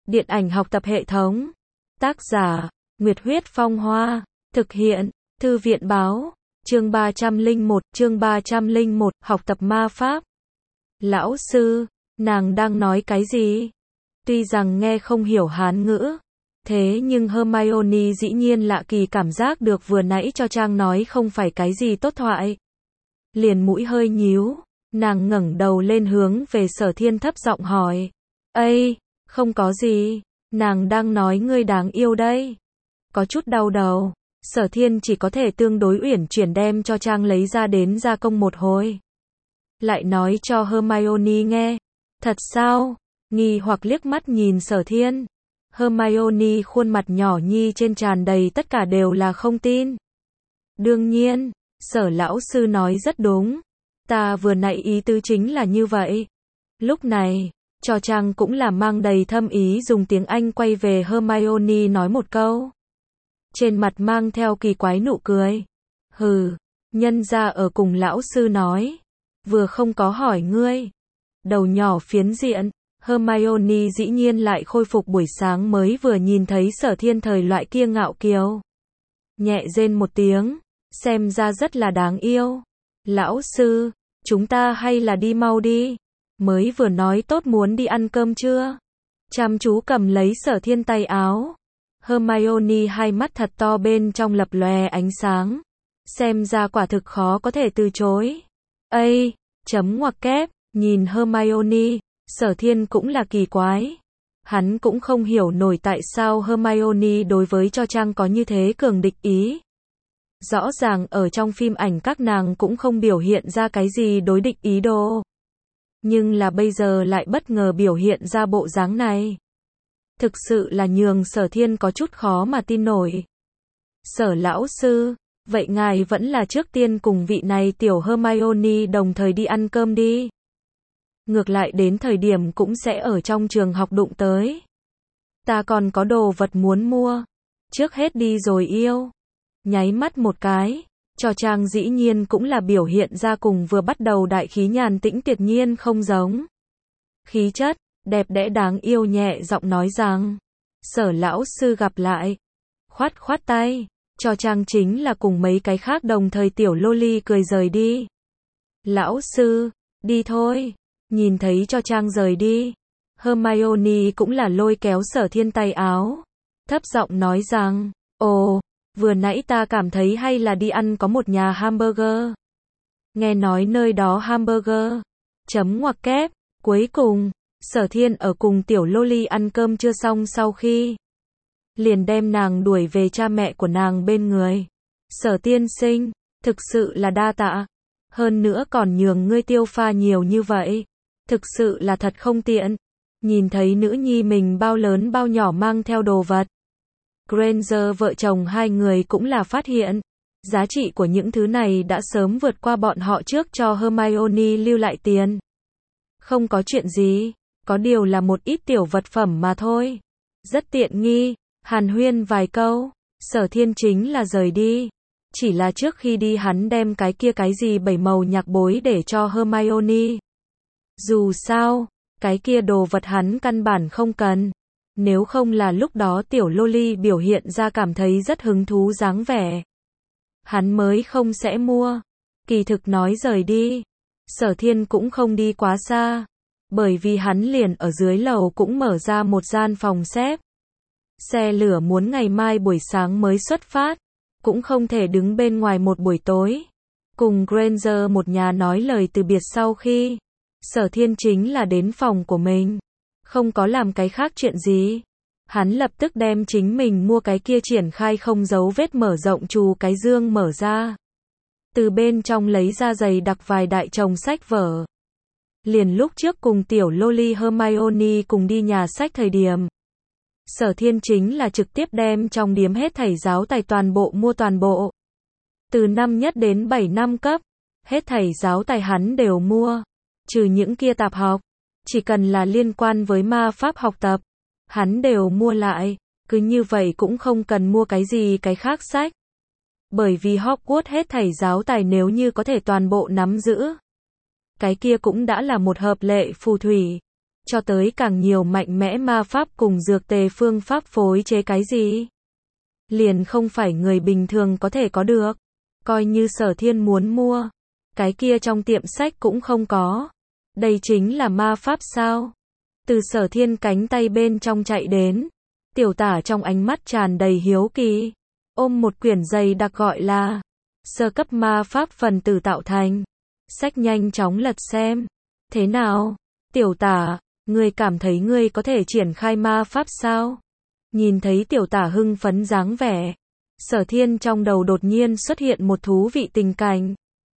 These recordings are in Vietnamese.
Điện ảnh học tập hệ thống. Tác giả, Nguyệt Huyết Phong Hoa. Thực hiện, Thư viện Báo. Chương 301, học tập ma pháp. Lão sư, nàng đang nói cái gì? Tuy rằng nghe không hiểu Hán ngữ, thế nhưng Hermione dĩ nhiên lạ kỳ cảm giác được vừa nãy Cho Trang nói không phải cái gì tốt thoại. Liền mũi hơi nhíu, nàng ngẩng đầu lên hướng về Sở Thiên thấp giọng hỏi. Ây, không có gì, nàng đang nói ngươi đáng yêu đây. Có chút đau đầu, Sở Thiên chỉ có thể tương đối uyển chuyển đem Cho Trang lấy ra đến gia công một hồi. Lại nói cho Hermione nghe. Thật sao? Nghi hoặc liếc mắt nhìn Sở Thiên. Hermione khuôn mặt nhỏ nhi trên tràn đầy tất cả đều là không tin. Đương nhiên, Sở lão sư nói rất đúng. Ta vừa nãy ý tứ chính là như vậy. Lúc này, Cho Trang cũng là mang đầy thâm ý dùng tiếng Anh quay về Hermione nói một câu. Trên mặt mang theo kỳ quái nụ cười. Hừ, nhân ra ở cùng lão sư nói. Vừa không có hỏi ngươi. Đầu nhỏ phiến diện, Hermione dĩ nhiên lại khôi phục buổi sáng mới vừa nhìn thấy Sở Thiên thời loại kia ngạo kiều. Nhẹ rên một tiếng, xem ra rất là đáng yêu. Lão sư, chúng ta hay là đi mau đi. Mới vừa nói tốt muốn đi ăn cơm chưa? Chăm chú cầm lấy Sở Thiên tay áo. Hermione hai mắt thật to bên trong lập lòe ánh sáng. Xem ra quả thực khó có thể từ chối. Ây, chấm ngoặc kép, nhìn Hermione, Sở Thiên cũng là kỳ quái. Hắn cũng không hiểu nổi tại sao Hermione đối với Cho Trang có như thế cường địch ý. Rõ ràng ở trong phim ảnh các nàng cũng không biểu hiện ra cái gì đối địch ý đồ. Nhưng là bây giờ lại bất ngờ biểu hiện ra bộ dáng này. Thực sự là nhường Sở Thiên có chút khó mà tin nổi. Sở lão sư, vậy ngài vẫn là trước tiên cùng vị này tiểu Hermione đồng thời đi ăn cơm đi. Ngược lại đến thời điểm cũng sẽ ở trong trường học đụng tới. Ta còn có đồ vật muốn mua. Trước hết đi rồi yêu. Nháy mắt một cái, Cho Trang dĩ nhiên cũng là biểu hiện ra cùng vừa bắt đầu đại khí nhàn tĩnh tuyệt nhiên không giống. Khí chất, đẹp đẽ đáng yêu nhẹ giọng nói rằng. Sở lão sư gặp lại. Khoát khoát tay, Cho Trang chính là cùng mấy cái khác đồng thời tiểu loli cười rời đi. Lão sư, đi thôi. Nhìn thấy Cho Trang rời đi, Hermione cũng là lôi kéo Sở Thiên tay áo. Thấp giọng nói rằng, ồ, vừa nãy ta cảm thấy hay là đi ăn có một nhà hamburger. Nghe nói nơi đó hamburger. Chấm ngoặc kép, cuối cùng, Sở Thiên ở cùng tiểu loli ăn cơm chưa xong sau khi. Liền đem nàng đuổi về cha mẹ của nàng bên người. Sở tiên sinh, thực sự là đa tạ. Hơn nữa còn nhường ngươi tiêu pha nhiều như vậy. Thực sự là thật không tiện. Nhìn thấy nữ nhi mình bao lớn bao nhỏ mang theo đồ vật. Granger vợ chồng hai người cũng là phát hiện. Giá trị của những thứ này đã sớm vượt qua bọn họ trước cho Hermione lưu lại tiền. Không có chuyện gì. Có điều là một ít tiểu vật phẩm mà thôi. Rất tiện nghi. Hàn huyên vài câu. Sở Thiên chính là rời đi. Chỉ là trước khi đi hắn đem cái kia cái gì bảy màu nhạc bối để cho Hermione. Dù sao, cái kia đồ vật hắn căn bản không cần. Nếu không là lúc đó tiểu loli biểu hiện ra cảm thấy rất hứng thú dáng vẻ. Hắn mới không sẽ mua. Kỳ thực nói rời đi. Sở Thiên cũng không đi quá xa. Bởi vì hắn liền ở dưới lầu cũng mở ra một gian phòng xếp. Xe lửa muốn ngày mai buổi sáng mới xuất phát. Cũng không thể đứng bên ngoài một buổi tối. Cùng Granger một nhà nói lời từ biệt sau khi. Sở Thiên chính là đến phòng của mình. Không có làm cái khác chuyện gì. Hắn lập tức đem chính mình mua cái kia triển khai không dấu vết mở rộng trù cái dương mở ra. Từ bên trong lấy ra giày đặc vài đại chồng sách vở. Liền lúc trước cùng tiểu loli Hermione cùng đi nhà sách thời điểm. Sở Thiên chính là trực tiếp đem trong điếm hết thảy giáo tài toàn bộ mua toàn bộ. Từ năm nhất đến 7 năm cấp. Hết thảy giáo tài hắn đều mua. Trừ những kia tạp học, chỉ cần là liên quan với ma pháp học tập, hắn đều mua lại, cứ như vậy cũng không cần mua cái gì cái khác sách. Bởi vì Hogwarts hết thảy giáo tài nếu như có thể toàn bộ nắm giữ, cái kia cũng đã là một hợp lệ phù thủy. cho tới càng nhiều mạnh mẽ ma pháp cùng dược tề phương pháp phối chế cái gì. Liền không phải người bình thường có thể có được. Coi như Sở Thiên muốn mua, cái kia trong tiệm sách cũng không có. Đây chính là ma pháp sao? Từ Sở Thiên cánh tay bên trong chạy đến, Tiểu Tả trong ánh mắt tràn đầy hiếu kỳ, ôm một quyển dày đặc gọi là sơ cấp ma pháp phần tử tạo thành. Sách nhanh chóng lật xem. Thế nào? Tiểu Tả, ngươi cảm thấy ngươi có thể triển khai ma pháp sao? Nhìn thấy Tiểu Tả hưng phấn dáng vẻ, Sở Thiên trong đầu đột nhiên xuất hiện một thú vị tình cảnh.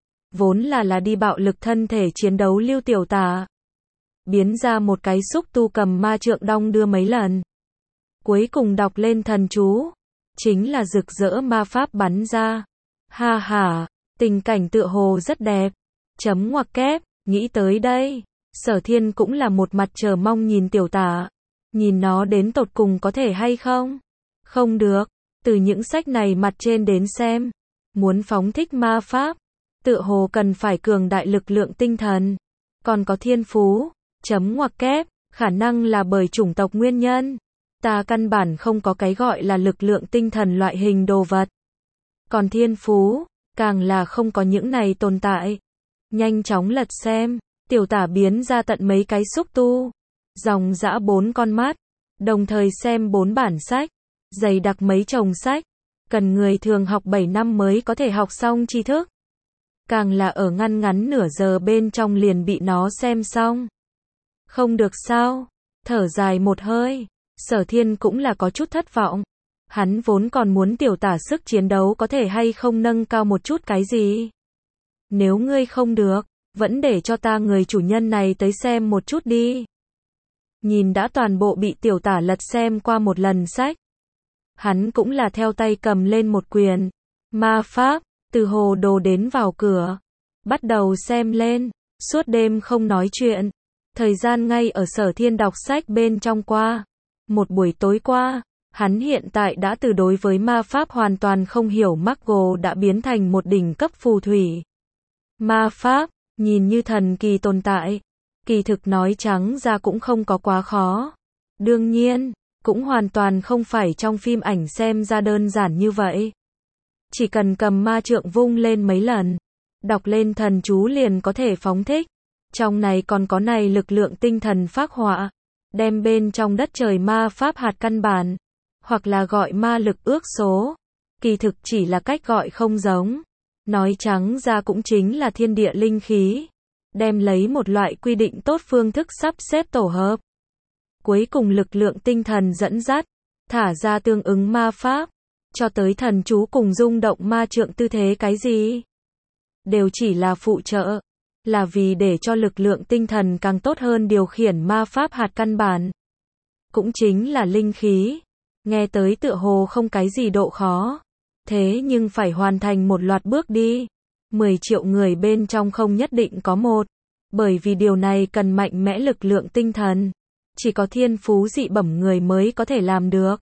Vốn là đi bạo lực thân thể chiến đấu lưu Tiểu Tả, biến ra một cái xúc tu cầm ma trượng đong đưa mấy lần. Cuối cùng đọc lên thần chú, chính là rực rỡ ma pháp bắn ra. Ha ha, tình cảnh tựa hồ rất đẹp. Chấm ngoặc kép, nghĩ tới đây, Sở Thiên cũng là một mặt chờ mong nhìn Tiểu Tả. Nhìn nó đến tột cùng có thể hay không? Không được, từ những sách này mặt trên đến xem, muốn phóng thích ma pháp, tựa hồ cần phải cường đại lực lượng tinh thần, còn có thiên phú. Chấm ngoặc kép, khả năng là bởi chủng tộc nguyên nhân. Ta căn bản không có cái gọi là lực lượng tinh thần loại hình đồ vật. Còn thiên phú, càng là không có những này tồn tại. Nhanh chóng lật xem, Tiểu Tả biến ra tận mấy cái xúc tu, dòng dã 4 con mắt, đồng thời xem 4 bản sách, dày đặc mấy chồng sách, cần người thường học 7 năm mới có thể học xong tri thức. Càng là ở ngăn ngắn nửa giờ bên trong liền bị nó xem xong. Không được sao? Thở dài một hơi, Sở Thiên cũng là có chút thất vọng. Hắn vốn còn muốn Tiểu Tả sức chiến đấu có thể hay không nâng cao một chút cái gì. Nếu ngươi không được, vẫn để cho ta người chủ nhân này tới xem một chút đi. Nhìn đã toàn bộ bị Tiểu Tả lật xem qua một lần sách. Hắn cũng là theo tay cầm lên một quyển ma pháp, từ hồ đồ đến vào cửa. Bắt đầu xem lên, suốt đêm không nói chuyện. Thời gian ngay ở Sở Thiên đọc sách bên trong qua. Một buổi tối qua, hắn hiện tại đã từ đối với ma pháp hoàn toàn không hiểu Margo đã biến thành một đỉnh cấp phù thủy. Ma pháp, nhìn như thần kỳ tồn tại, kỳ thực nói trắng ra cũng không có quá khó. Đương nhiên, cũng hoàn toàn không phải trong phim ảnh xem ra đơn giản như vậy. Chỉ cần cầm ma trượng vung lên mấy lần, đọc lên thần chú liền có thể phóng thích. Trong này còn có này lực lượng tinh thần phác họa, đem bên trong đất trời ma pháp hạt căn bản, hoặc là gọi ma lực ước số. Kỳ thực chỉ là cách gọi không giống. Nói trắng ra cũng chính là thiên địa linh khí. Đem lấy một loại quy định tốt phương thức sắp xếp tổ hợp. Cuối cùng lực lượng tinh thần dẫn dắt, thả ra tương ứng ma pháp, cho tới thần chú cùng rung động ma trượng tư thế cái gì. Đều chỉ là phụ trợ, là vì để cho lực lượng tinh thần càng tốt hơn điều khiển ma pháp hạt căn bản. Cũng chính là linh khí. Nghe tới tựa hồ không cái gì độ khó. Thế nhưng phải hoàn thành một loạt bước đi. 10 triệu người bên trong không nhất định có một. Bởi vì điều này cần mạnh mẽ lực lượng tinh thần. Chỉ có thiên phú dị bẩm người mới có thể làm được.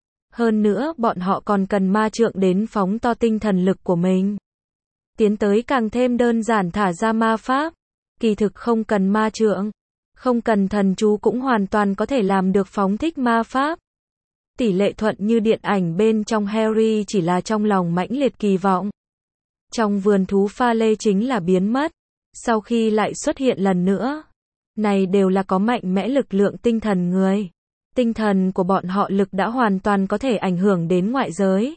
Hơn nữa bọn họ còn cần ma trượng đến phóng to tinh thần lực của mình. Tiến tới càng thêm đơn giản thả ra ma pháp. Kỳ thực không cần ma trượng, không cần thần chú cũng hoàn toàn có thể làm được phóng thích ma pháp. Tỷ lệ thuận như điện ảnh bên trong Harry chỉ là trong lòng mãnh liệt kỳ vọng. Trong vườn thú pha lê chính là biến mất, sau khi lại xuất hiện lần nữa. Này đều là có mạnh mẽ lực lượng tinh thần người. Tinh thần của bọn họ lực đã hoàn toàn có thể ảnh hưởng đến ngoại giới.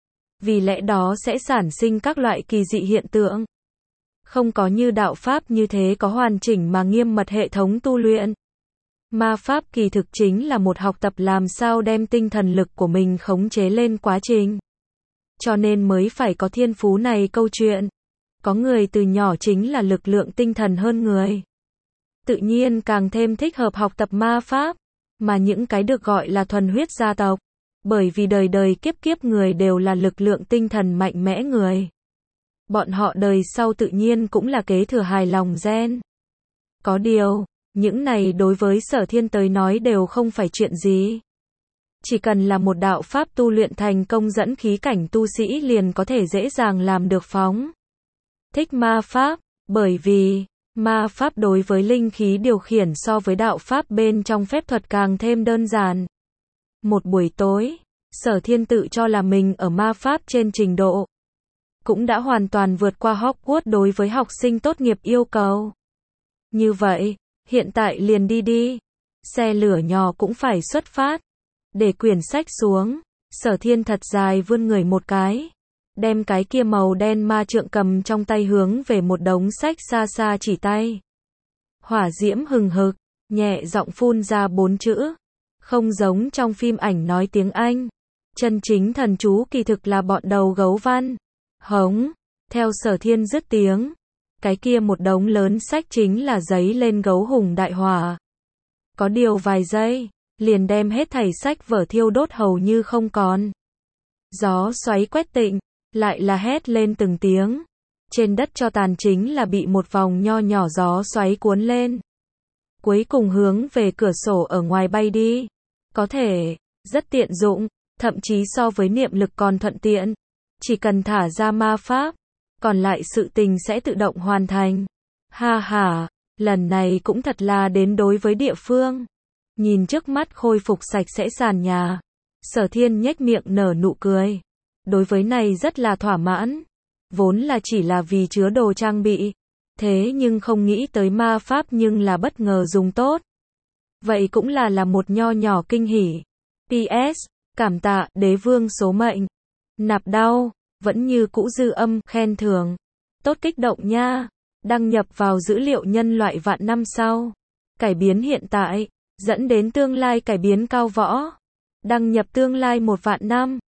Vì lẽ đó sẽ sản sinh các loại kỳ dị hiện tượng. Không có như đạo pháp như thế có hoàn chỉnh mà nghiêm mật hệ thống tu luyện. Ma pháp kỳ thực chính là một học tập làm sao đem tinh thần lực của mình khống chế lên quá trình. Cho nên mới phải có thiên phú này câu chuyện. Có người từ nhỏ chính là lực lượng tinh thần hơn người. Tự nhiên càng thêm thích hợp học tập ma pháp. Mà những cái được gọi là thuần huyết gia tộc. Bởi vì đời đời kiếp kiếp người đều là lực lượng tinh thần mạnh mẽ người. Bọn họ đời sau tự nhiên cũng là kế thừa hài lòng gen. Có điều, những này đối với Sở Thiên tới nói đều không phải chuyện gì. Chỉ cần là một đạo pháp tu luyện thành công dẫn khí cảnh tu sĩ liền có thể dễ dàng làm được phóng thích ma pháp, bởi vì Ma pháp đối với linh khí điều khiển so với đạo pháp bên trong phép thuật càng thêm đơn giản. Một buổi tối, Sở Thiên tự cho là mình ở ma pháp trên trình độ cũng đã hoàn toàn vượt qua Hogwarts đối với học sinh tốt nghiệp yêu cầu. Như vậy, hiện tại liền đi đi. Xe lửa nhỏ cũng phải xuất phát. Để quyển sách xuống, Sở Thiên thật dài vươn người một cái, đem cái kia màu đen ma trượng cầm trong tay hướng về một đống sách xa xa chỉ tay. Hỏa diễm hừng hực, nhẹ giọng phun ra 4 chữ. Không giống trong phim ảnh nói tiếng Anh. Chân chính thần chú kỳ thực là bọn đầu gấu văn. Hống, theo Sở Thiên dứt tiếng. Cái kia một đống lớn sách chính là giấy lên gấu hùng đại hỏa. Có điều vài giây, liền đem hết thảy sách vở thiêu đốt hầu như không còn. Gió xoáy quét tịnh, lại là hét lên từng tiếng. Trên đất cho tàn chính là bị một vòng nho nhỏ gió xoáy cuốn lên. Cuối cùng hướng về cửa sổ ở ngoài bay đi. Có thể, rất tiện dụng, thậm chí so với niệm lực còn thuận tiện. Chỉ cần thả ra ma pháp, còn lại sự tình sẽ tự động hoàn thành. Ha ha, lần này cũng thật là đến đối với địa phương. Nhìn trước mắt khôi phục sạch sẽ sàn nhà, Sở Thiên nhếch miệng nở nụ cười. Đối với này rất là thỏa mãn. Vốn là chỉ là vì chứa đồ trang bị. Thế nhưng không nghĩ tới ma pháp nhưng là bất ngờ dùng tốt. Vậy cũng là một nho nhỏ kinh hỉ. PS, cảm tạ, đế vương số mệnh. Nạp đau, vẫn như cũ dư âm, khen thưởng. Tốt kích động nha. Đăng nhập vào dữ liệu nhân loại vạn năm sau. Cải biến hiện tại, dẫn đến tương lai cải biến cao võ. Đăng nhập tương lai 1 vạn năm.